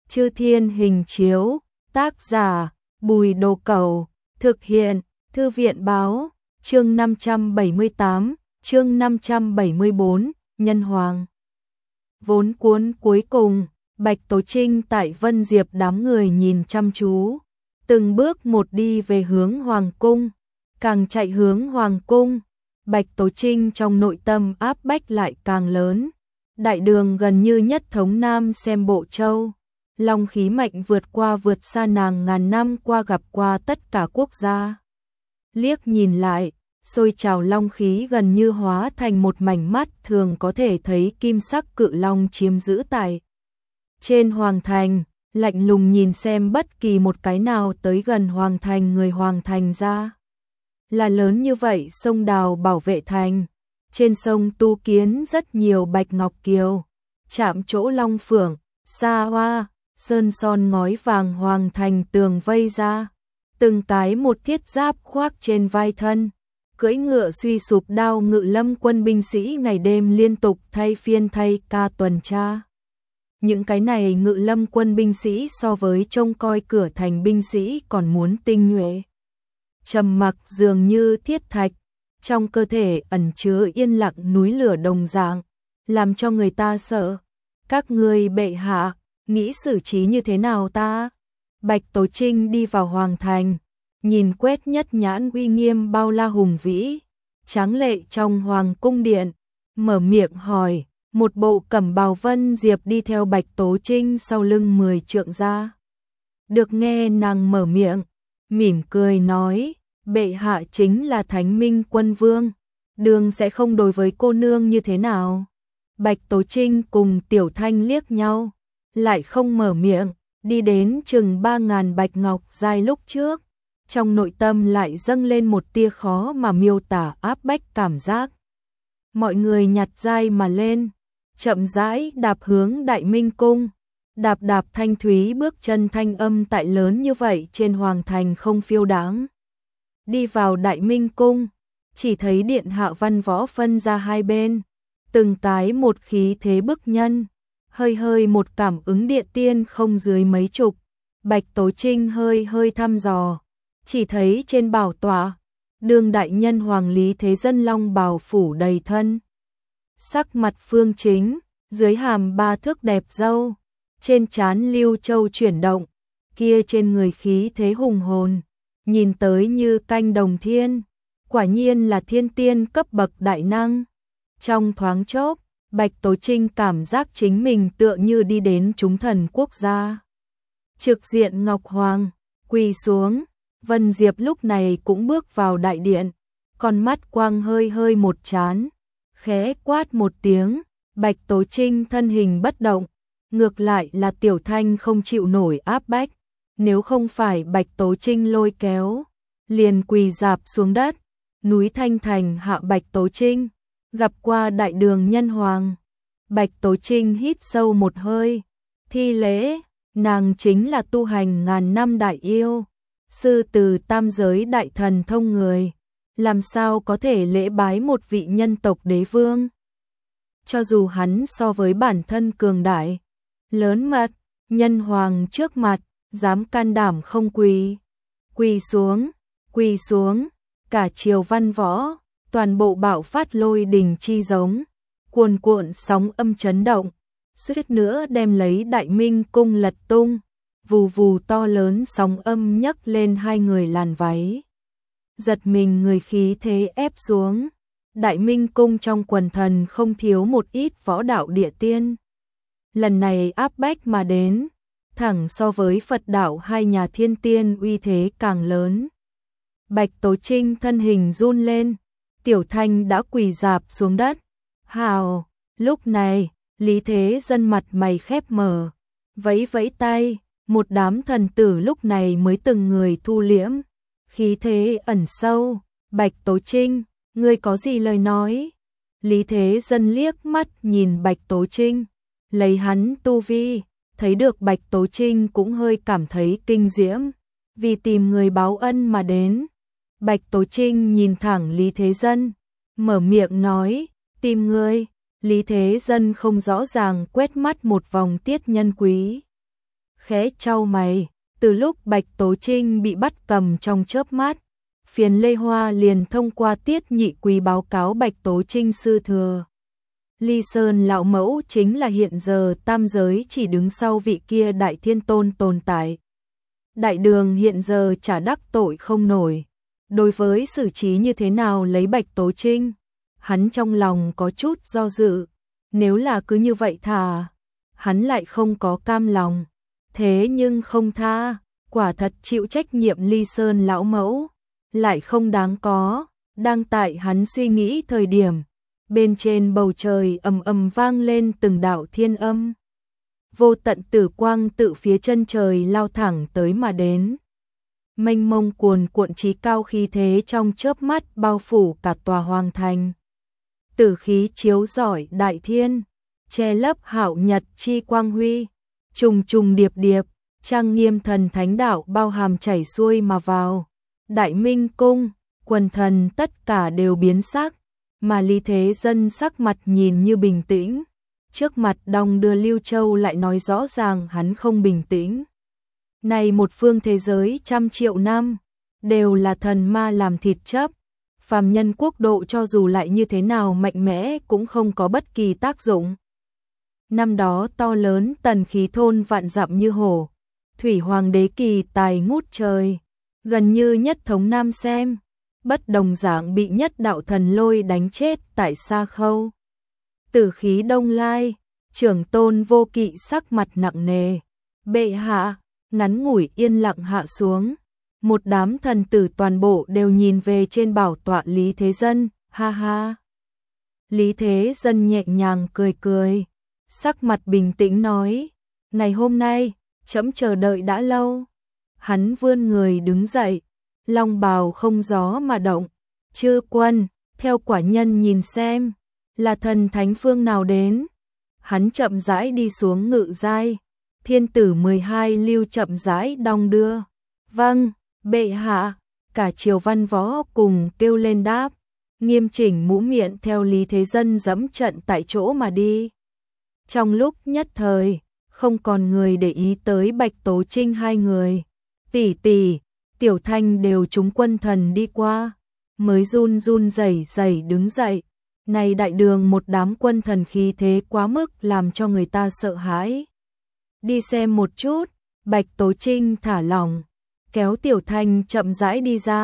Chư Thiên Hình Chiếu, tác giả, Bùi Đồ Cẩu, thực hiện, Thư viện Báo, chương 578, chương 574, Nhân Hoàng. Vốn cuốn cuối cùng, Bạch Tố Trinh tại Vân Diệp đám người nhìn chăm chú, từng bước một đi về hướng Hoàng Cung, càng chạy hướng Hoàng Cung, Bạch Tố Trinh trong nội tâm áp bách lại càng lớn. Đại đường gần như nhất thống Nam xem Bộ Châu, long khí mạnh vượt xa nàng ngàn năm qua gặp qua tất cả quốc gia. Liếc nhìn lại, sôi trào long khí gần như hóa thành một mảnh mắt thường có thể thấy kim sắc cự long chiếm giữ tại trên Hoàng Thành, lạnh lùng nhìn xem bất kỳ một cái nào tới gần Hoàng Thành người Hoàng Thành ra. Là lớn như vậy sông đào bảo vệ thành, trên sông Tu Kiến rất nhiều bạch ngọc kiều, chạm chỗ long phượng, xa hoa, sơn son ngói vàng Hoàng Thành tường vây ra, từng cái một thiết giáp khoác trên vai thân, cưỡi ngựa suy sụp đao ngự lâm quân binh sĩ ngày đêm liên tục thay phiên thay ca tuần tra. Những cái này ngự lâm quân binh sĩ so với trông coi cửa thành binh sĩ còn muốn tinh nhuệ. Trầm mặc dường như thiết thạch, trong cơ thể ẩn chứa yên lặng núi lửa đồng dạng, làm cho người ta sợ. Các ngươi bệ hạ, nghĩ xử trí như thế nào ta? Bạch Tố Trinh đi vào Hoàng Thành, nhìn quét nhất nhãn uy nghiêm bao la hùng vĩ, tráng lệ trong Hoàng Cung điện, mở miệng hỏi, một bộ cẩm bào Vân Diệp đi theo Bạch Tố Trinh sau lưng 10 trượng ra. Được nghe nàng mở miệng, mỉm cười nói, bệ hạ chính là Thánh Minh Quân Vương, đường sẽ không đối với cô nương như thế nào. Bạch Tố Trinh cùng Tiểu Thanh liếc nhau, lại không mở miệng, đi đến chừng 3.000 bạch ngọc giai lúc trước, trong nội tâm lại dâng lên một tia khó mà miêu tả áp bách cảm giác. Mọi người nhặt giai mà lên, chậm rãi đạp hướng Đại Minh Cung, đạp thanh thúy bước chân thanh âm tại lớn như vậy trên Hoàng Thành không phiêu đáng. Đi vào Đại Minh Cung, chỉ thấy điện hạ văn võ phân ra hai bên, từng cái một khí thế bức nhân, hơi một cảm ứng điện tiên không dưới mấy chục. Bạch Tố Trinh hơi thăm dò, chỉ thấy trên bảo tọa, đương đại nhân Hoàng Lý Thế Dân long bào phủ đầy thân. Sắc mặt phương chính, dưới hàm 3 thước đẹp râu, trên trán lưu châu chuyển động, kia trên người khí thế hùng hồn, nhìn tới như canh đồng thiên, quả nhiên là thiên tiên cấp bậc đại năng. Trong thoáng chốc, Bạch Tố Trinh cảm giác chính mình tựa như đi đến chúng thần quốc gia. Trực diện Ngọc Hoàng, quỳ xuống, Vân Diệp lúc này cũng bước vào đại điện, con mắt quang hơi một chán, khẽ quát một tiếng, Bạch Tố Trinh thân hình bất động, ngược lại là Tiểu Thanh không chịu nổi áp bách, nếu không phải Bạch Tố Trinh lôi kéo, liền quỳ rạp xuống đất, núi Thanh Thành hạ Bạch Tố Trinh, gặp qua đại đường nhân hoàng. Bạch Tố Trinh hít sâu một hơi, thi lễ, nàng chính là tu hành ngàn năm đại yêu, sư từ tam giới đại thần thông người, làm sao có thể lễ bái một vị nhân tộc đế vương. Cho dù hắn so với bản thân cường đại, lớn mật, nhân hoàng trước mặt, dám can đảm không quỳ xuống, cả triều văn võ, toàn bộ bạo phát lôi đình chi giống, cuồn sóng âm chấn động, suýt nữa đem lấy Đại Minh Cung lật tung, vù to lớn sóng âm nhấc lên hai người làn váy. Giật mình người khí thế ép xuống, Đại Minh Cung trong quần thần không thiếu một ít võ đạo địa tiên. Lần này áp bách mà đến, thẳng so với Phật đạo hai nhà thiên tiên uy thế càng lớn. Bạch Tố Trinh thân hình run lên, Tiểu Thanh đã quỳ rạp xuống đất. Hào, lúc này, Lý Thế Dân mặt mày khép mở, vẫy tay, một đám thần tử lúc này mới từng người thu liễm, khí thế ẩn sâu. Bạch Tố Trinh, ngươi có gì lời nói? Lý Thế Dân liếc mắt nhìn Bạch Tố Trinh, lấy hắn tu vi, thấy được Bạch Tố Trinh cũng hơi cảm thấy kinh diễm, vì tìm người báo ân mà đến. Bạch Tố Trinh nhìn thẳng Lý Thế Dân, mở miệng nói, tìm ngươi. Lý Thế Dân không rõ ràng quét mắt một vòng tiết nhân quý. khẽ chau mày, từ lúc Bạch Tố Trinh bị bắt cầm trong chớp mắt, Phiền Lê Hoa liền thông qua Tiết Nhị Quý báo cáo Bạch Tố Trinh sư thừa. Ly Sơn lão mẫu chính là hiện giờ tam giới chỉ đứng sau vị kia Đại Thiên Tôn tồn tại. Đại đường hiện giờ chả đắc tội không nổi. Đối với xử trí như thế nào lấy Bạch Tố Trinh, hắn trong lòng có chút do dự. Nếu là cứ như vậy thà, hắn lại không có cam lòng. Thế nhưng không tha, quả thật chịu trách nhiệm Ly Sơn lão mẫu, lại không đáng có. Đang tại hắn suy nghĩ thời điểm, bên trên bầu trời ầm ầm vang lên từng đạo thiên âm. Vô tận tử quang tự phía chân trời lao thẳng tới mà đến. Mênh mông cuồn cuộn chí cao khí thế trong chớp mắt bao phủ cả tòa hoàng thành. Tử khí chiếu rọi đại thiên, che lấp hạo nhật chi quang huy, trùng trùng điệp điệp, trang nghiêm thần thánh đạo bao hàm chảy xuôi mà vào. Đại Minh cung, quần thần tất cả đều biến sắc, mà Lý Thế Dân sắc mặt nhìn như bình tĩnh. Trước mặt đong đưa Lưu Châu lại nói rõ ràng hắn không bình tĩnh. Này một phương thế giới trăm triệu năm, đều là thần ma làm thịt chấp. Phàm nhân quốc độ cho dù lại như thế nào mạnh mẽ cũng không có bất kỳ tác dụng. Năm đó to lớn tần khí thôn vạn dặm như hổ, thủy hoàng đế kỳ tài ngút trời, gần như nhất thống Nam Xem, bất đồng dạng bị nhất đạo thần lôi đánh chết tại Sa Khâu. Tử khí đông lai, trưởng tôn Vô Kỵ sắc mặt nặng nề, bệ hạ, ngắn ngủi yên lặng hạ xuống. Một đám thần tử toàn bộ đều nhìn về trên bảo tọa Lý Thế Dân, ha ha. Lý Thế Dân nhẹ nhàng cười cười, sắc mặt bình tĩnh nói, ngày hôm nay, trẫm chờ đợi đã lâu. Hắn vươn người đứng dậy, long bào không gió mà động. Chư quân, theo quả nhân nhìn xem, là thần thánh phương nào đến. Hắn chậm rãi đi xuống ngự giai, thiên tử 12 lưu chậm rãi đong đưa. Vâng, bệ hạ, cả triều văn võ cùng kêu lên đáp, nghiêm chỉnh mũ miệng theo Lý Thế Dân dẫm trận tại chỗ mà đi. Trong lúc nhất thời, không còn người để ý tới Bạch Tố Trinh hai người. Tỷ tỷ, Tiểu Thanh đều trúng quân thần đi qua, mới run run rẩy rẩy đứng dậy. Này đại đường một đám quân thần khí thế quá mức làm cho người ta sợ hãi. Đi xem một chút, Bạch Tố Trinh thả lỏng, kéo Tiểu Thanh chậm rãi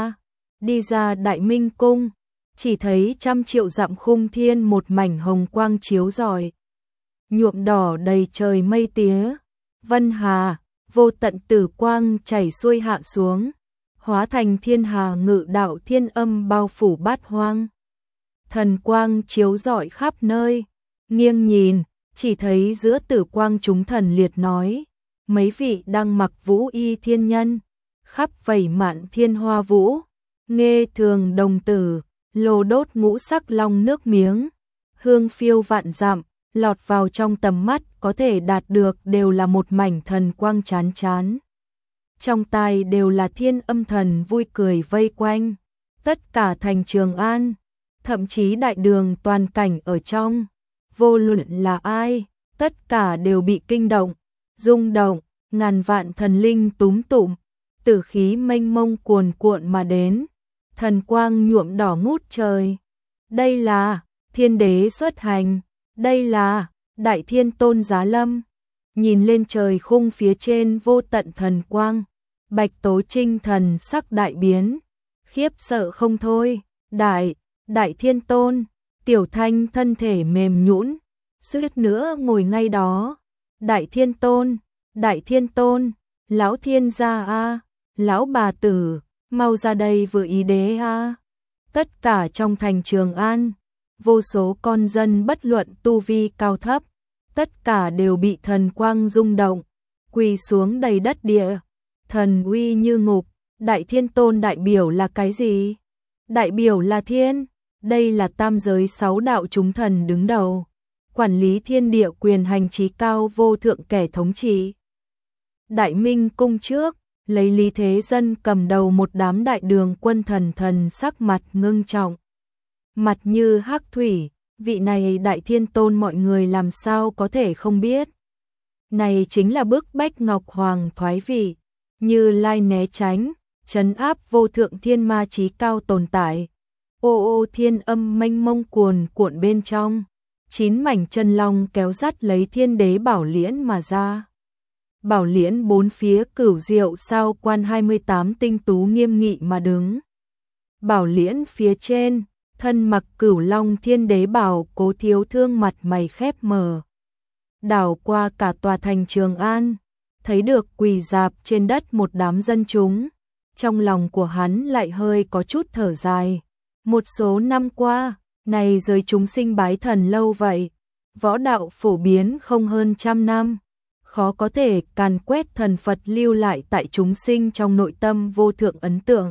đi ra Đại Minh cung, chỉ thấy trăm triệu dặm khung thiên một mảnh hồng quang chiếu rọi, nhuộm đỏ đầy trời mây tía, vân hà, vô tận tử quang chảy xuôi hạ xuống, hóa thành thiên hà ngự đạo thiên âm bao phủ bát hoang. Thần quang chiếu rọi khắp nơi, nghiêng nhìn, chỉ thấy giữa tử quang chúng thần liệt nói, mấy vị đang mặc vũ y thiên nhân, khắp vảy mạn thiên hoa vũ, nghê thường đồng tử, lô đốt ngũ sắc long nước miếng, hương phiêu vạn dặm, lọt vào trong tầm mắt có thể đạt được đều là một mảnh thần quang chán chán. Trong tai đều là thiên âm thần vui cười vây quanh, tất cả thành Trường An, thậm chí đại đường toàn cảnh ở trong, vô luận là ai, tất cả đều bị kinh động, rung động, ngàn vạn thần linh túm tụm, tử khí mênh mông cuồn cuộn mà đến, thần quang nhuộm đỏ ngút trời. Đây là thiên đế xuất hành, đây là Đại Thiên Tôn giá lâm. Nhìn lên trời khung phía trên vô tận thần quang, Bạch Tố Trinh thần sắc đại biến, khiếp sợ không thôi. Đại Thiên Tôn, Tiểu Thanh thân thể mềm nhũn, suýt nữa ngồi ngay đó. Đại Thiên Tôn, lão thiên gia a, lão bà tử, mau ra đây vừa ý đế a. Tất cả trong thành Trường An, vô số con dân bất luận tu vi cao thấp, tất cả đều bị thần quang rung động, quỳ xuống đầy đất địa, thần uy như ngục. Đại Thiên Tôn đại biểu là cái gì? Đại biểu là thiên, đây là tam giới 6 đạo chúng thần đứng đầu, quản lý thiên địa quyền hành trí cao vô thượng kẻ thống trị. Đại Minh cung trước, lấy Lý Thế Dân cầm đầu một đám đại đường quân thần sắc mặt ngưng trọng, mặt như hắc thủy, vị này Đại Thiên Tôn mọi người làm sao có thể không biết. Này chính là bức bách Ngọc Hoàng thoái vị, Như Lai né tránh, trấn áp vô thượng thiên ma chí cao tồn tại. Ô ô thiên âm mênh mông cuồn cuộn bên trong, 9 mảnh chân long kéo dắt lấy Thiên Đế Bảo Liễn mà ra. Bảo Liễn bốn phía cửu diệu sao quan 28 tinh tú nghiêm nghị mà đứng. Bảo Liễn phía trên, thân mặc cửu long Thiên Đế Bảo Cố Thiếu Thương mặt mày khép mờ. Đảo qua cả tòa thành Trường An, thấy được quỳ rạp trên đất một đám dân chúng. Trong lòng của hắn lại hơi có chút thở dài. Một số năm qua, này giới chúng sinh bái thần lâu vậy, võ đạo phổ biến không hơn 100 năm, khó có thể càn quét thần Phật lưu lại tại chúng sinh trong nội tâm vô thượng ấn tượng.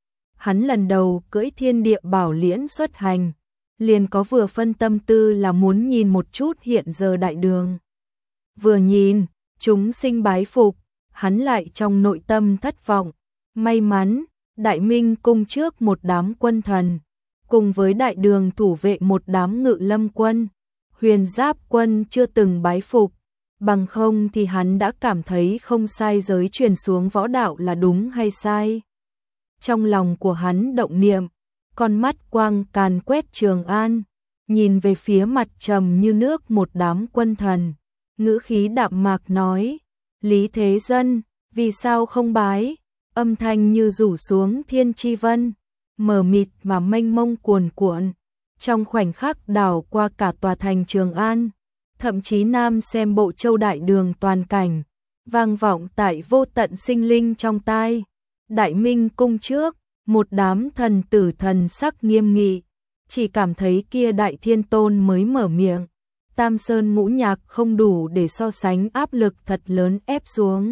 Hắn lần đầu cưỡi Thiên Địa Bảo Liễn xuất hành, liền có vừa phân tâm tư là muốn nhìn một chút hiện giờ đại đường. Vừa nhìn, chúng sinh bái phục, hắn lại trong nội tâm thất vọng. May mắn, Đại Minh cung trước một đám quân thần, cùng với đại đường thủ vệ một đám ngự lâm quân, huyền giáp quân chưa từng bái phục, bằng không thì hắn đã cảm thấy không sai giới truyền xuống võ đạo là đúng hay sai. Trong lòng của hắn động niệm, con mắt quang càn quét Trường An, nhìn về phía mặt trầm như nước một đám quân thần, ngữ khí đạm mạc nói, Lý Thế Dân, vì sao không bái? Âm thanh như rủ xuống thiên chi vân, mờ mịt mà mênh mông cuồn cuộn, trong khoảnh khắc đảo qua cả tòa thành Trường An, thậm chí nam xem bộ châu đại đường toàn cảnh, vang vọng tại vô tận sinh linh trong tai. Đại Minh cung trước, một đám thần tử thần sắc nghiêm nghị, chỉ cảm thấy kia Đại Thiên Tôn mới mở miệng, Tam Sơn ngũ nhạc không đủ để so sánh áp lực thật lớn ép xuống.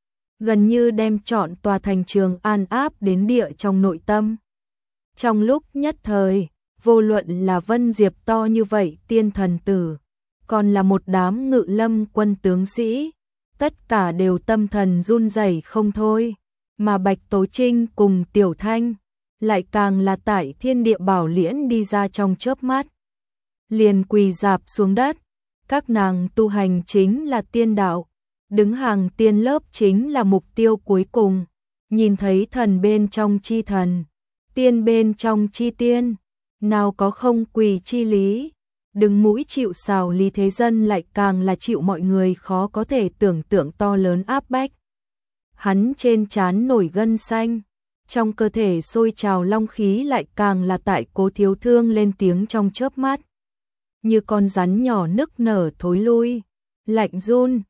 Gần như đem trọn tòa thành Trường An áp đến địa trong nội tâm. Trong lúc nhất thời, vô luận là Vân Diệp to như vậy tiên thần tử, còn là một đám ngự lâm quân tướng sĩ, tất cả đều tâm thần run rẩy không thôi, mà Bạch Tố Trinh cùng Tiểu Thanh, lại càng là tại Thiên Địa Bảo Liễn đi ra trong chớp mắt. Liền quỳ rạp xuống đất, các nàng tu hành chính là tiên đạo. Đứng hàng tiên lớp chính là mục tiêu cuối cùng, nhìn thấy thần bên trong chi thần, tiên bên trong chi tiên, nào có không quỳ chi lý, đứng mũi chịu sào Lý Thế Dân lại càng là chịu mọi người khó có thể tưởng tượng to lớn áp bách. Hắn trên trán nổi gân xanh, trong cơ thể sôi trào long khí lại càng là tại Cố Thiếu Thương lên tiếng trong chớp mắt. Như con rắn nhỏ nức nở thối lui, lạnh run.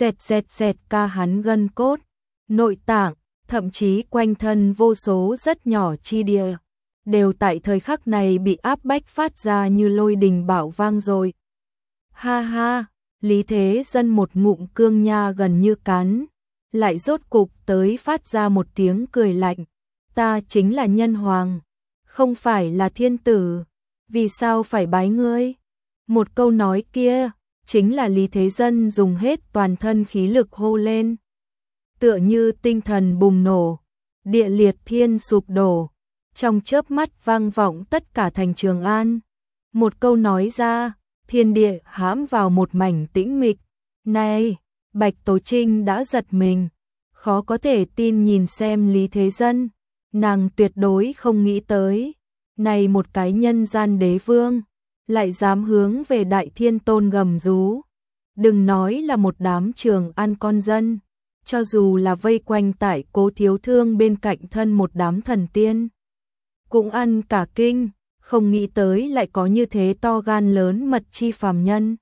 Xẹt ca hắn gân cốt, nội tạng, thậm chí quanh thân vô số rất nhỏ chi địa, đều tại thời khắc này bị áp bách phát ra như lôi đình bạo vang rồi. Ha ha, Lý Thế Dân một ngụm cương nha gần như cắn, lại rốt cục tới phát ra một tiếng cười lạnh. Ta chính là nhân hoàng, không phải là thiên tử, vì sao phải bái ngươi? Một câu nói kia chính là Lý Thế Dân dùng hết toàn thân khí lực hô lên. Tựa như tinh thần bùng nổ, địa liệt thiên sụp đổ, trong chớp mắt vang vọng tất cả thành Trường An. Một câu nói ra, thiên địa hãm vào một mảnh tĩnh mịch. Này, Bạch Tố Trinh đã giật mình, khó có thể tin nhìn xem Lý Thế Dân, nàng tuyệt đối không nghĩ tới. Này một cái nhân gian đế vương, lại dám hướng về Đại Thiên Tôn gầm rú. Đừng nói là một đám Trường An con dân, cho dù là vây quanh tại Cố Thiếu Thương bên cạnh thân một đám thần tiên, cũng ăn cả kinh, không nghĩ tới lại có như thế to gan lớn mật chi phàm nhân.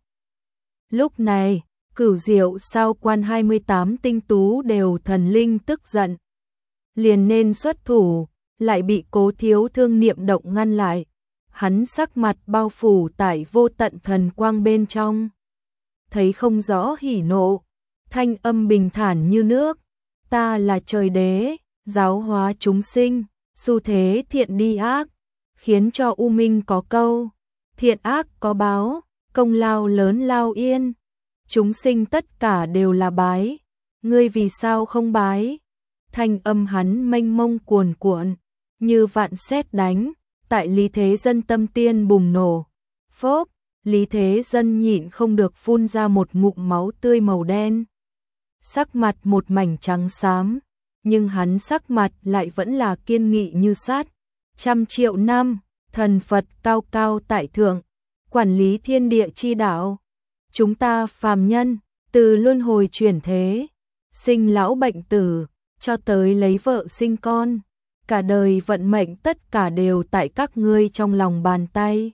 Lúc này, cửu diệu sao quan 28 tinh tú đều thần linh tức giận, liền nên xuất thủ, lại bị Cố Thiếu Thương niệm động ngăn lại. Hắn sắc mặt bao phủ tại vô tận thần quang bên trong, thấy không rõ hỉ nộ, thanh âm bình thản như nước. Ta là trời đế, giáo hóa chúng sinh, xu thế thiện đi ác, khiến cho U Minh có câu, thiện ác có báo, công lao lớn lao yên. Chúng sinh tất cả đều là bái, ngươi vì sao không bái? Thanh âm hắn mênh mông cuồn cuộn, như vạn sét đánh. Tại Lý Thế Dân tâm tiên bùng nổ, phốp, Lý Thế Dân nhịn không được phun ra một ngụm máu tươi màu đen. Sắc mặt một mảnh trắng xám, nhưng hắn sắc mặt lại vẫn là kiên nghị như sắt. 100.000.000 năm, thần Phật cao cao tại thượng, quản lý thiên địa chi đạo. Chúng ta phàm nhân, từ luân hồi chuyển thế, sinh lão bệnh tử, cho tới lấy vợ sinh con, cả đời vận mệnh tất cả đều tại các ngươi trong lòng bàn tay.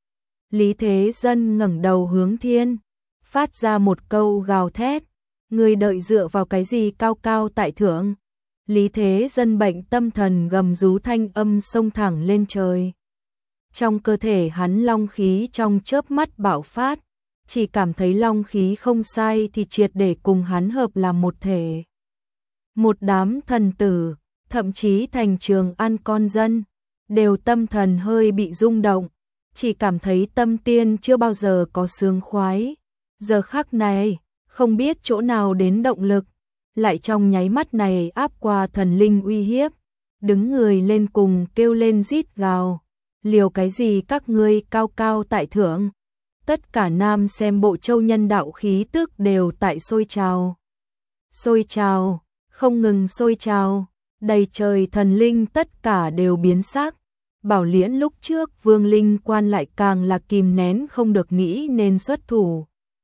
Lý Thế Dân ngẩng đầu hướng thiên, phát ra một câu gào thét, ngươi đợi dựa vào cái gì cao cao tại thượng? Lý Thế Dân bệnh tâm thần gầm rú thanh âm xông thẳng lên trời. Trong cơ thể hắn long khí trong chớp mắt bạo phát, chỉ cảm thấy long khí không sai thì triệt để cùng hắn hợp làm một thể. Một đám thần tử, thậm chí thành Trường An con dân, đều tâm thần hơi bị rung động, chỉ cảm thấy tâm tiên chưa bao giờ có sướng khoái. Giờ khắc này, không biết chỗ nào đến động lực, lại trong nháy mắt này áp qua thần linh uy hiếp, đứng người lên cùng kêu lên rít gào, liều cái gì các ngươi cao cao tại thượng. Tất cả nam xem bộ châu nhân đạo khí tức đều tại sôi trào. Sôi trào, không ngừng sôi trào, đầy trời thần linh tất cả đều biến sắc. Bảo Liễn lúc trước Vương Linh Quan lại càng là kìm nén không được nghĩ nên xuất thủ.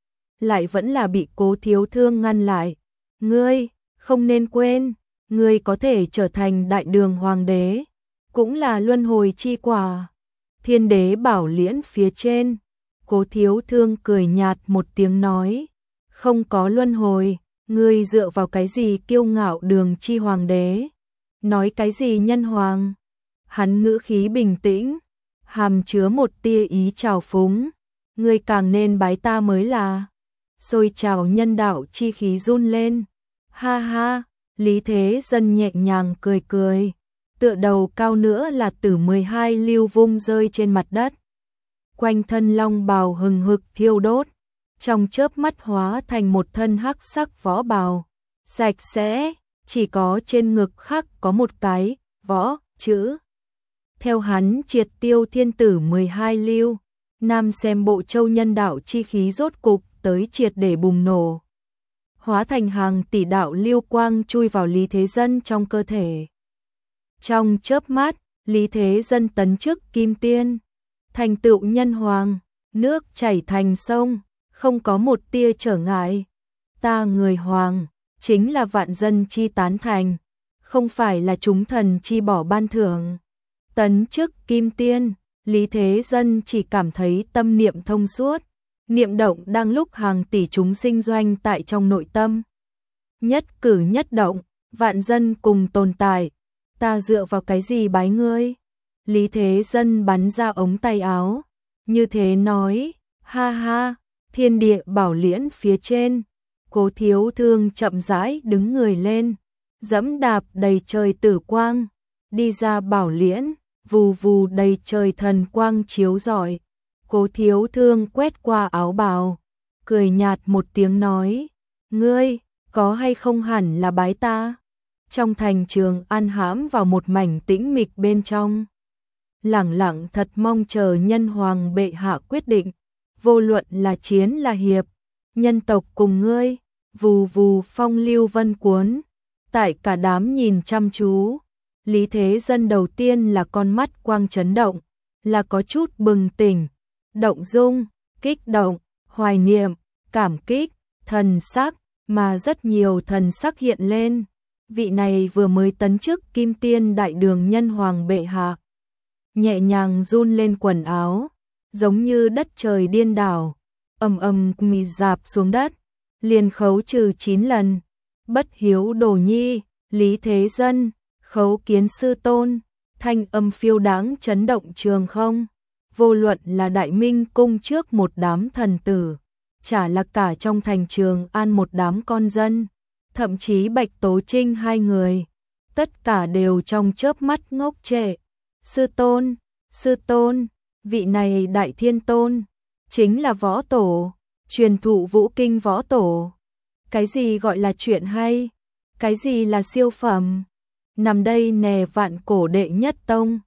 Lại vẫn là bị Cố Thiếu Thương ngăn lại. Ngươi, không nên quên, ngươi có thể trở thành đại đường hoàng đế, cũng là luân hồi chi quả. Thiên đế Bảo Liễn phía trên, Cố Thiếu Thương cười nhạt một tiếng nói, không có luân hồi, ngươi dựa vào cái gì kiêu ngạo đường chi hoàng đế, nói cái gì nhân hoàng. Hắn ngữ khí bình tĩnh, hàm chứa một tia ý trào phúng, ngươi càng nên bái ta mới là. Xôi trào nhân đạo chi khí run lên, ha ha, Lý Thế Dân nhẹ nhàng cười cười, tựa đầu cao nữa là tử 12 lưu vung rơi trên mặt đất. Quanh thân long bào hừng hực thiêu đốt, trong chớp mắt hóa thành một thân hắc sắc võ bào, sạch sẽ, chỉ có trên ngực khắc có một cái võ chữ. Theo hắn triệt tiêu thiên tử 12 lưu, nam xem bộ châu nhân đạo chi khí rốt cục tới triệt để bùng nổ. Hóa thành hàng tỷ đạo lưu quang chui vào Lý Thế Dân trong cơ thể. Trong chớp mắt, Lý Thế Dân tấn chức kim tiên, thành tựu nhân hoàng, nước chảy thành sông, không có một tia trở ngại. Ta người hoàng, chính là vạn dân chi tán thành, không phải là chúng thần chi bỏ ban thưởng. Tấn chức kim tiên, Lý Thế Dân chỉ cảm thấy tâm niệm thông suốt, niệm động đang lúc hàng tỷ chúng sinh doanh tại trong nội tâm. Nhất cử nhất động, vạn dân cùng tồn tại, ta dựa vào cái gì bái ngươi? Lý Thế Dân bắn ra ống tay áo, như thế nói, ha ha, thiên địa Bảo Liễn phía trên, Cố Thiếu Thương chậm rãi đứng người lên, dẫm đạp đầy trời tử quang, đi ra Bảo Liễn, vù vù đầy trời thần quang chiếu rọi. Cố Thiếu Thương quét qua áo bào, cười nhạt một tiếng nói, ngươi, có hay không hẳn là bái ta? Trong thành Trường An hãm vào một mảnh tĩnh mịch bên trong. Lẳng lặng thật mong chờ nhân hoàng bệ hạ quyết định, vô luận là chiến là hiệp, nhân tộc cùng ngươi, vù vù phong lưu vân cuốn. Tại cả đám nhìn chăm chú, Lý Thế Dân đầu tiên là con mắt quang chấn động, là có chút bừng tỉnh, động dung, kích động, hoài niệm, cảm kích, thần sắc, mà rất nhiều thần sắc hiện lên. Vị này vừa mới tấn chức kim tiên đại đường nhân hoàng bệ hạ, nhẹ nhàng run lên quần áo, giống như đất trời điên đảo, mì dạp xuống đất, liền khấu trừ 9 lần. Bất hiếu đồ nhi, Lý Thế Dân, khấu kiến sư tôn, thanh âm phiêu đáng chấn động trường không. Vô luận là Đại Minh cung trước một đám thần tử, chả là cả trong thành Trường An một đám con dân, thậm chí Bạch Tố Trinh hai người, tất cả đều trong chớp mắt ngốc trệ. Sư tôn, vị này Đại Thiên Tôn, chính là võ tổ, truyền thụ vũ kinh võ tổ. Cái gì gọi là chuyện hay? Cái gì là siêu phẩm? Nằm đây nè vạn cổ đệ nhất tông,